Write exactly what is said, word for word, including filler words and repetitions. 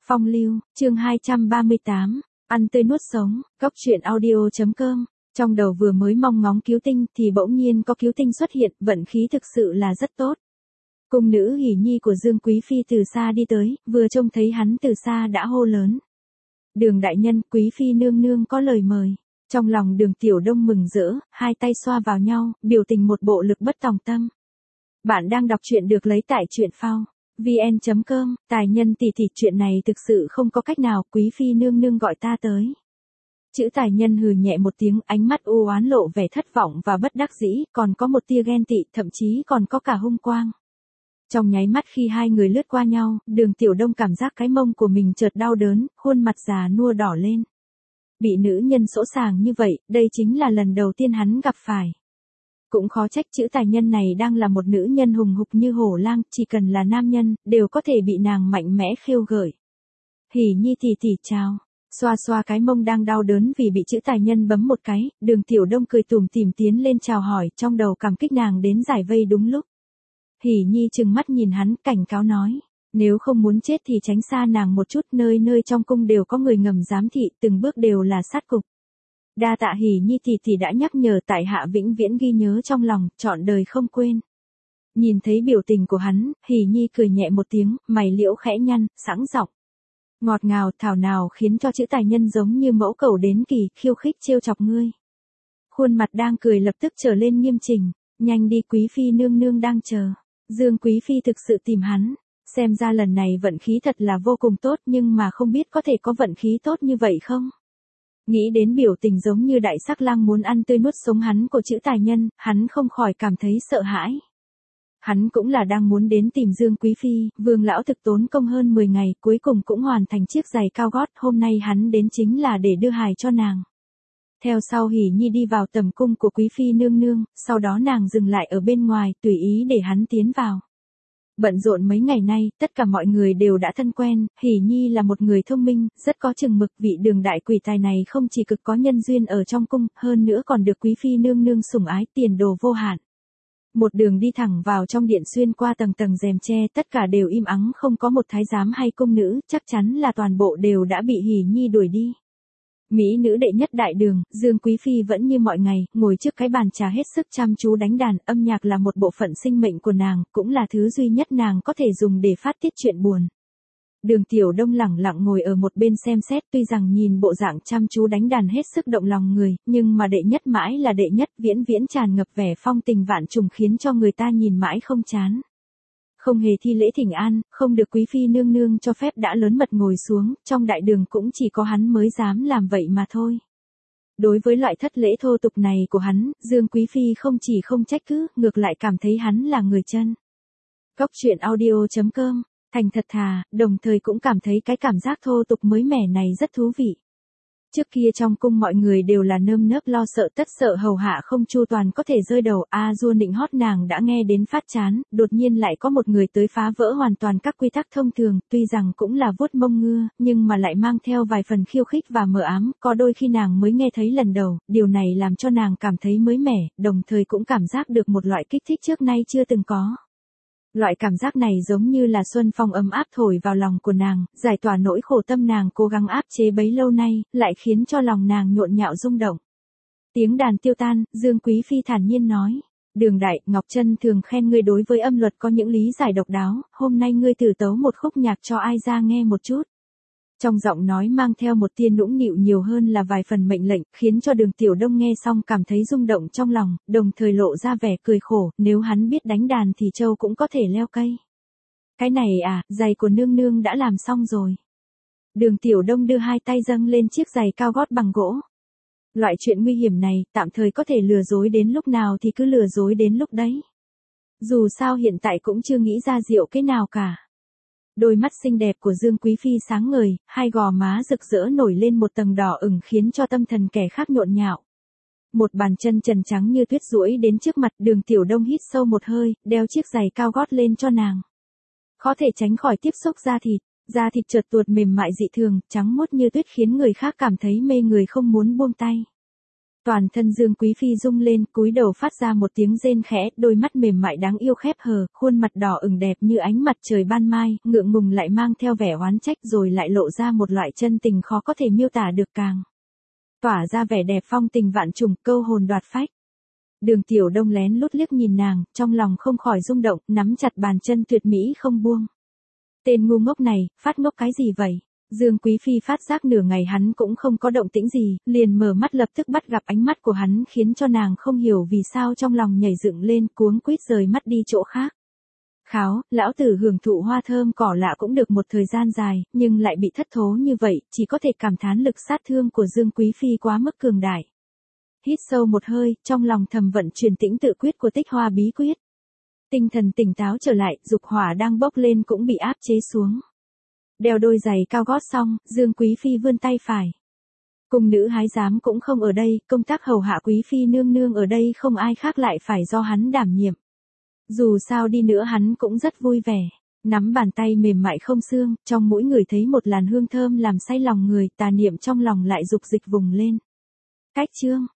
Phong lưu, chương hai trăm ba mươi tám, ăn tươi nuốt sống, góc truyện audio.com. Trong đầu vừa mới mong ngóng cứu tinh thì bỗng nhiên có cứu tinh xuất hiện, vận khí thực sự là rất tốt. Cung nữ Hỉ Nhi của Dương Quý Phi từ xa đi tới, vừa trông thấy hắn từ xa đã hô lớn. Đường đại nhân, Quý Phi nương nương có lời mời. Trong lòng Đường Tiểu Đông mừng rỡ, hai tay xoa vào nhau, biểu tình một bộ lực bất tòng tâm. Bạn đang đọc truyện được lấy tại truyện phao vn chấm com, tài nhân tỷ tỷ, chuyện này thực sự không có cách nào, Quý Phi nương nương gọi ta tới. Chữ tài nhân hừ nhẹ một tiếng, ánh mắt u oán lộ vẻ thất vọng và bất đắc dĩ, còn có một tia ghen tị, thậm chí còn có cả hung quang. Trong nháy mắt khi hai người lướt qua nhau, Đường Tiểu Đông cảm giác cái mông của mình chợt đau đớn, khuôn mặt già nua đỏ lên. Bị nữ nhân sỗ sàng như vậy, đây chính là lần đầu tiên hắn gặp phải. Cũng khó trách chữ tài nhân này đang là một nữ nhân hùng hục như hổ lang, chỉ cần là nam nhân, đều có thể bị nàng mạnh mẽ khiêu gợi. Hỉ Nhi tỷ tỷ chào. Xoa xoa cái mông đang đau đớn vì bị chữ tài nhân bấm một cái, Đường Tiểu Đông cười tủm tỉm tiến lên chào hỏi, trong đầu cảm kích nàng đến giải vây đúng lúc. Hỉ Nhi trừng mắt nhìn hắn, cảnh cáo nói, nếu không muốn chết thì tránh xa nàng một chút, nơi nơi trong cung đều có người ngầm giám thị, từng bước đều là sát cục. Đa tạ Hỉ Nhi tỷ tỷ đã nhắc nhở, tại hạ vĩnh viễn ghi nhớ trong lòng, trọn đời không quên. Nhìn thấy biểu tình của hắn, Hỉ Nhi cười nhẹ một tiếng, mày liễu khẽ nhăn, sẵn giọng. Ngọt ngào thảo nào khiến cho chữ tài nhân giống như mẫu cầu đến kỳ, khiêu khích trêu chọc ngươi. Khuôn mặt đang cười lập tức trở lên nghiêm chỉnh, nhanh đi, Quý Phi nương nương đang chờ. Dương Quý Phi thực sự tìm hắn, xem ra lần này vận khí thật là vô cùng tốt, nhưng mà không biết có thể có vận khí tốt như vậy không? Nghĩ đến biểu tình giống như đại sắc lang muốn ăn tươi nuốt sống hắn của chữ tài nhân, hắn không khỏi cảm thấy sợ hãi. Hắn cũng là đang muốn đến tìm Dương Quý Phi, Vương lão thực tốn công hơn mười ngày, cuối cùng cũng hoàn thành chiếc giày cao gót, hôm nay hắn đến chính là để đưa hài cho nàng. Theo sau Hỉ Nhi đi vào tầm cung của Quý Phi nương nương, sau đó nàng dừng lại ở bên ngoài, tùy ý để hắn tiến vào. Bận rộn mấy ngày nay, tất cả mọi người đều đã thân quen, Hỉ Nhi là một người thông minh, rất có chừng mực, vị Đường đại quỷ tài này không chỉ cực có nhân duyên ở trong cung, hơn nữa còn được Quý Phi nương nương sủng ái, tiền đồ vô hạn. Một đường đi thẳng vào trong điện, xuyên qua tầng tầng rèm tre, tất cả đều im ắng, không có một thái giám hay cung nữ, chắc chắn là toàn bộ đều đã bị Hỉ Nhi đuổi đi. Mỹ nữ đệ nhất đại đường, Dương Quý Phi vẫn như mọi ngày, ngồi trước cái bàn trà hết sức chăm chú đánh đàn, âm nhạc là một bộ phận sinh mệnh của nàng, cũng là thứ duy nhất nàng có thể dùng để phát tiết chuyện buồn. Đường Tiểu Đông lẳng lặng ngồi ở một bên xem xét, tuy rằng nhìn bộ dạng chăm chú đánh đàn hết sức động lòng người, nhưng mà đệ nhất mãi là đệ nhất, viễn viễn tràn ngập vẻ phong tình vạn trùng, khiến cho người ta nhìn mãi không chán. Không hề thi lễ thỉnh an, không được Quý Phi nương nương cho phép đã lớn mật ngồi xuống, trong đại đường cũng chỉ có hắn mới dám làm vậy mà thôi. Đối với loại thất lễ thô tục này của hắn, Dương Quý Phi không chỉ không trách cứ, ngược lại cảm thấy hắn là người chân. Góc truyện audio.com, thành thật thà, đồng thời cũng cảm thấy cái cảm giác thô tục mới mẻ này rất thú vị. Trước kia trong cung mọi người đều là nơm nớp lo sợ, tất sợ hầu hạ không chu toàn có thể rơi đầu, a dua nịnh hót nàng đã nghe đến phát chán, đột nhiên lại có một người tới phá vỡ hoàn toàn các quy tắc thông thường, tuy rằng cũng là vuốt mông ngưa, nhưng mà lại mang theo vài phần khiêu khích và mờ ám, có đôi khi nàng mới nghe thấy lần đầu, điều này làm cho nàng cảm thấy mới mẻ, đồng thời cũng cảm giác được một loại kích thích trước nay chưa từng có. Loại cảm giác này giống như là xuân phong ấm áp thổi vào lòng của nàng, giải tỏa nỗi khổ tâm nàng cố gắng áp chế bấy lâu nay, lại khiến cho lòng nàng nhộn nhạo rung động. Tiếng đàn tiêu tan, Dương Quý Phi thản nhiên nói, Đường đại, Ngọc Trân thường khen ngươi đối với âm luật có những lý giải độc đáo, hôm nay ngươi thử tấu một khúc nhạc cho ai ra nghe một chút. Trong giọng nói mang theo một tia nũng nịu nhiều hơn là vài phần mệnh lệnh, khiến cho Đường Tiểu Đông nghe xong cảm thấy rung động trong lòng, đồng thời lộ ra vẻ cười khổ, nếu hắn biết đánh đàn thì châu cũng có thể leo cây. Cái này à, giày của nương nương đã làm xong rồi. Đường Tiểu Đông đưa hai tay dâng lên chiếc giày cao gót bằng gỗ. Loại chuyện nguy hiểm này, tạm thời có thể lừa dối đến lúc nào thì cứ lừa dối đến lúc đấy. Dù sao hiện tại cũng chưa nghĩ ra diệu cái nào cả. Đôi mắt xinh đẹp của Dương Quý Phi sáng ngời, hai gò má rực rỡ nổi lên một tầng đỏ ửng khiến cho tâm thần kẻ khác nhộn nhạo. Một bàn chân trần trắng như tuyết duỗi đến trước mặt, Đường Tiểu Đông hít sâu một hơi, đeo chiếc giày cao gót lên cho nàng. Khó thể tránh khỏi tiếp xúc da thịt, da thịt chợt tuột mềm mại dị thường, trắng muốt như tuyết khiến người khác cảm thấy mê người không muốn buông tay. Toàn thân Dương Quý Phi rung lên, cúi đầu phát ra một tiếng rên khẽ, đôi mắt mềm mại đáng yêu khép hờ, khuôn mặt đỏ ửng đẹp như ánh mặt trời ban mai, ngượng ngùng lại mang theo vẻ oán trách rồi lại lộ ra một loại chân tình khó có thể miêu tả được càng. Tỏa ra vẻ đẹp phong tình vạn trùng, câu hồn đoạt phách. Đường Tiểu Đông lén lút liếc nhìn nàng, trong lòng không khỏi rung động, nắm chặt bàn chân tuyệt mỹ không buông. Tên ngu ngốc này, phát ngốc cái gì vậy? Dương Quý Phi phát giác nửa ngày hắn cũng không có động tĩnh gì, liền mở mắt lập tức bắt gặp ánh mắt của hắn khiến cho nàng không hiểu vì sao trong lòng nhảy dựng lên cuống quýt rời mắt đi chỗ khác. Kháo, lão tử hưởng thụ hoa thơm cỏ lạ cũng được một thời gian dài, nhưng lại bị thất thố như vậy, chỉ có thể cảm thán lực sát thương của Dương Quý Phi quá mức cường đại. Hít sâu một hơi, trong lòng thầm vận chuyển tĩnh tự quyết của Tích Hoa bí quyết. Tinh thần tỉnh táo trở lại, dục hỏa đang bốc lên cũng bị áp chế xuống. Đeo đôi giày cao gót xong, Dương Quý Phi vươn tay phải. Cung nữ hái giám cũng không ở đây, công tác hầu hạ Quý Phi nương nương ở đây không ai khác lại phải do hắn đảm nhiệm. Dù sao đi nữa hắn cũng rất vui vẻ. Nắm bàn tay mềm mại không xương, trong mỗi người thấy một làn hương thơm làm say lòng người, tà niệm trong lòng lại dục dịch vùng lên. Cách chương